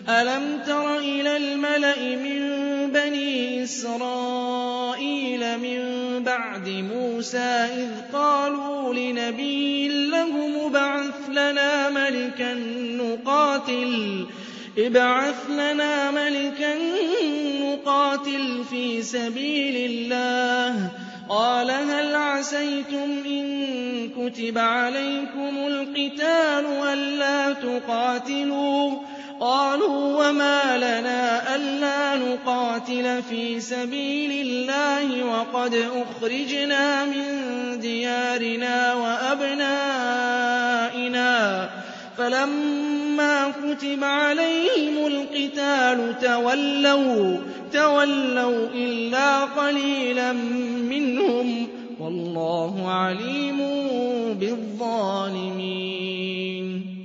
أَلَمْ تَرَ إِلَى الْمَلَإِ مِن بَنِي إِسْرَائِيلَ مِن بَعْدِ مُوسَىٰ إِذْ قَالُوا لِنَبِيٍّ لَّهُمُ ابْعَثْ لَنَا مَلِكًا نُّقَاتِلْ فِي سَبِيلِ اللَّهِ ۖ قَالَ هَلْ عَسَيْتُمْ إِن كُتِبَ عَلَيْكُمُ الْقِتَالُ أَلَّا تُقَاتِلُوا ۖ قَالُوا وَمَا لَنَا أَلَّا نُقَاتِلَ فِي سَبِيلِ اللَّهِ وَقَدْ أُخْرِجْنَا مِن دِيَارِنَا وَأَبْنَائِنَا ۖ فَلَمَّا كُتِبَ عَلَيْهِمُ الْقِتَالُ تَوَلَّوْا إِلَّا قَلِيلًا مِّنْهُمْ ۗ وَاللَّهُ عَلِيمٌ بِالظَّالِمِينَ